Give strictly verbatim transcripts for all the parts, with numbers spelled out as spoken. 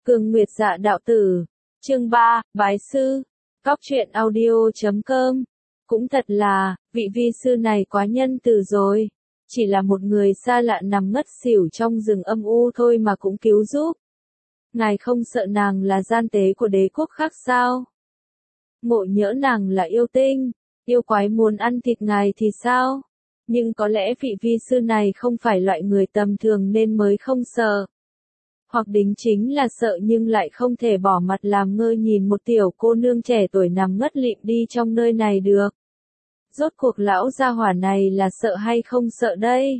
Cường Nguyệt Dạ Đạo Tử, chương ba, Bái Sư, Góc truyện audio chấm com. Cũng thật là, vị vi sư này quá nhân từ rồi. Chỉ là một người xa lạ nằm ngất xỉu trong rừng âm u thôi mà cũng cứu giúp. Ngài không sợ nàng là gian tế của đế quốc khác sao? Ngộ nhỡ nàng là yêu tinh, yêu quái muốn ăn thịt ngài thì sao? Nhưng có lẽ vị vi sư này không phải loại người tầm thường nên mới không sợ. Hoặc đính chính là sợ nhưng lại không thể bỏ mặt làm ngơ nhìn một tiểu cô nương trẻ tuổi nằm ngất lịm đi trong nơi này được. Rốt cuộc lão gia hỏa này là sợ hay không sợ đây?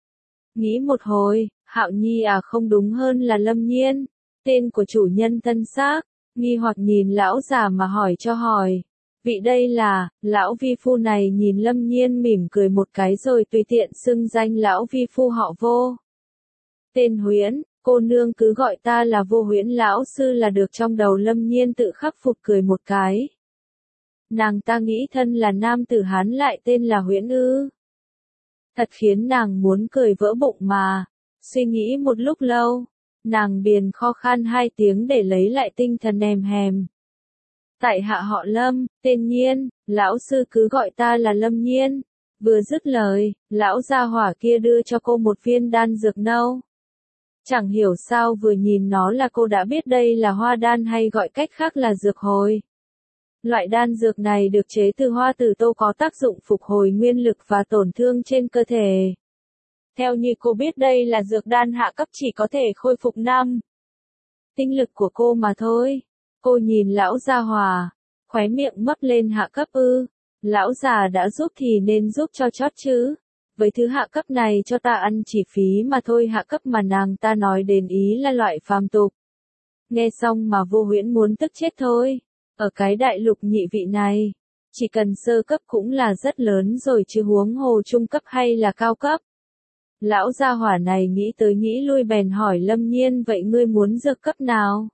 Nghĩ một hồi, Hạo Nhi à không đúng hơn là Lâm Nhiên, tên của chủ nhân thân xác, nghi hoặc nhìn lão già mà hỏi cho hỏi. Vị đây là, lão vi phu này nhìn Lâm Nhiên mỉm cười một cái rồi tùy tiện xưng danh lão vi phu họ Vô. Tên Huyễn, cô nương cứ gọi ta là Vô Huyễn lão sư là được. Trong đầu Lâm Nhiên tự khắc phục cười một cái. Nàng ta nghĩ thân là nam tử Hán lại tên là Huyễn ư. Thật khiến nàng muốn cười vỡ bụng mà. Suy nghĩ một lúc lâu, nàng biền kho khan hai tiếng để lấy lại tinh thần èm hèm. Tại hạ họ Lâm, tên Nhiên, lão sư cứ gọi ta là Lâm Nhiên. Vừa dứt lời, lão gia hỏa kia đưa cho cô một viên đan dược nâu. Chẳng hiểu sao vừa nhìn nó là cô đã biết đây là hoa đan hay gọi cách khác là dược hồi. Loại đan dược này được chế từ hoa tử tô có tác dụng phục hồi nguyên lực và tổn thương trên cơ thể. Theo như cô biết đây là dược đan hạ cấp chỉ có thể khôi phục năm tinh lực của cô mà thôi. Cô nhìn lão gia hòa, khóe miệng mấp lên hạ cấp ư. Lão già đã giúp thì nên giúp cho chót chứ. Với thứ hạ cấp này cho ta ăn chỉ phí mà thôi. Hạ cấp mà nàng ta nói đến ý là loại phàm tục. Nghe xong mà Vô Huyễn muốn tức chết thôi. Ở cái đại lục nhị vị này, chỉ cần sơ cấp cũng là rất lớn rồi chứ huống hồ trung cấp hay là cao cấp. Lão gia hỏa này nghĩ tới nghĩ lui bèn hỏi Lâm Nhiên vậy ngươi muốn dược cấp nào?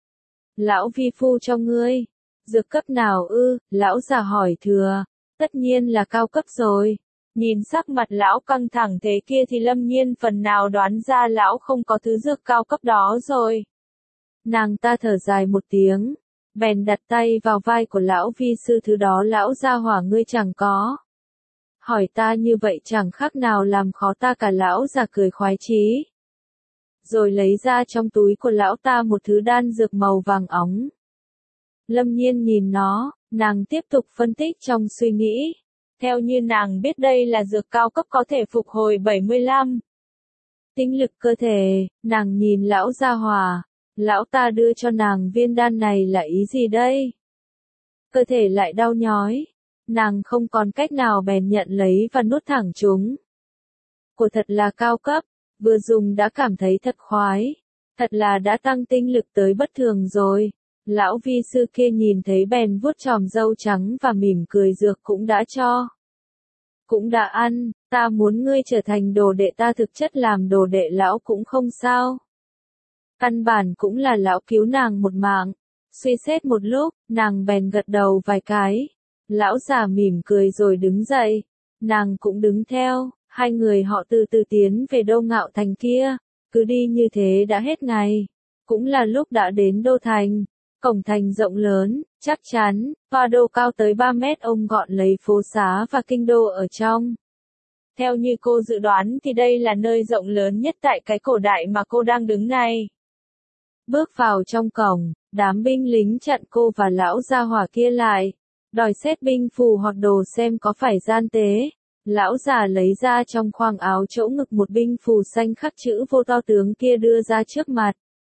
Lão vi phu cho ngươi. Dược cấp nào ư? Lão già hỏi thừa. Tất nhiên là cao cấp rồi. Nhìn sắc mặt lão căng thẳng thế kia thì Lâm Nhiên phần nào đoán ra lão không có thứ dược cao cấp đó rồi. Nàng ta thở dài một tiếng, bèn đặt tay vào vai của lão vi sư thứ đó lão gia hỏa ngươi chẳng có. Hỏi ta như vậy chẳng khác nào làm khó ta cả. Lão già cười khoái chí. Rồi lấy ra trong túi của lão ta một thứ đan dược màu vàng óng. Lâm Nhiên nhìn nó, nàng tiếp tục phân tích trong suy nghĩ. Theo như nàng biết đây là dược cao cấp có thể phục hồi bảy mươi lăm tinh lực cơ thể, nàng nhìn lão gia hòa. Lão ta đưa cho nàng viên đan này là ý gì đây? Cơ thể lại đau nhói. Nàng không còn cách nào bèn nhận lấy và nuốt thẳng chúng. Của thật là cao cấp, vừa dùng đã cảm thấy thật khoái. Thật là đã tăng tinh lực tới bất thường rồi. Lão vi sư kia nhìn thấy bèn vuốt chòm râu trắng và mỉm cười dược cũng đã cho. Cũng đã ăn, ta muốn ngươi trở thành đồ đệ ta thực chất làm đồ đệ lão cũng không sao. Căn bản cũng là lão cứu nàng một mạng. Suy xét một lúc, nàng bèn gật đầu vài cái. Lão già mỉm cười rồi đứng dậy. Nàng cũng đứng theo, hai người họ từ từ tiến về Đô Ngạo Thành kia. Cứ đi như thế đã hết ngày. Cũng là lúc đã đến Đô Thành. Cổng thành rộng lớn, chắc chắn, hoa đô cao tới ba mét ôm gọn lấy phố xá và kinh đô ở trong. Theo như cô dự đoán thì đây là nơi rộng lớn nhất tại cái cổ đại mà cô đang đứng này. Bước vào trong cổng, đám binh lính chặn cô và lão gia hỏa kia lại, đòi xét binh phù hoặc đồ xem có phải gian tế. Lão già lấy ra trong khoang áo chỗ ngực một binh phù xanh khắc chữ Vô to tướng kia đưa ra trước mặt.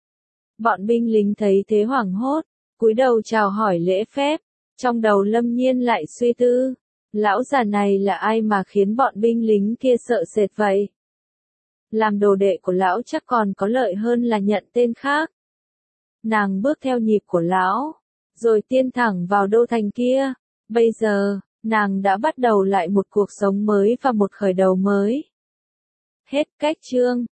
Bọn binh lính thấy thế hoảng hốt, cúi đầu chào hỏi lễ phép. Trong đầu Lâm Nhiên lại suy tư, lão già này là ai mà khiến bọn binh lính kia sợ sệt vậy? Làm đồ đệ của lão chắc còn có lợi hơn là nhận tên khác. Nàng bước theo nhịp của lão, rồi tiến thẳng vào đô thành kia. Bây giờ, nàng đã bắt đầu lại một cuộc sống mới và một khởi đầu mới. Hết cách chương.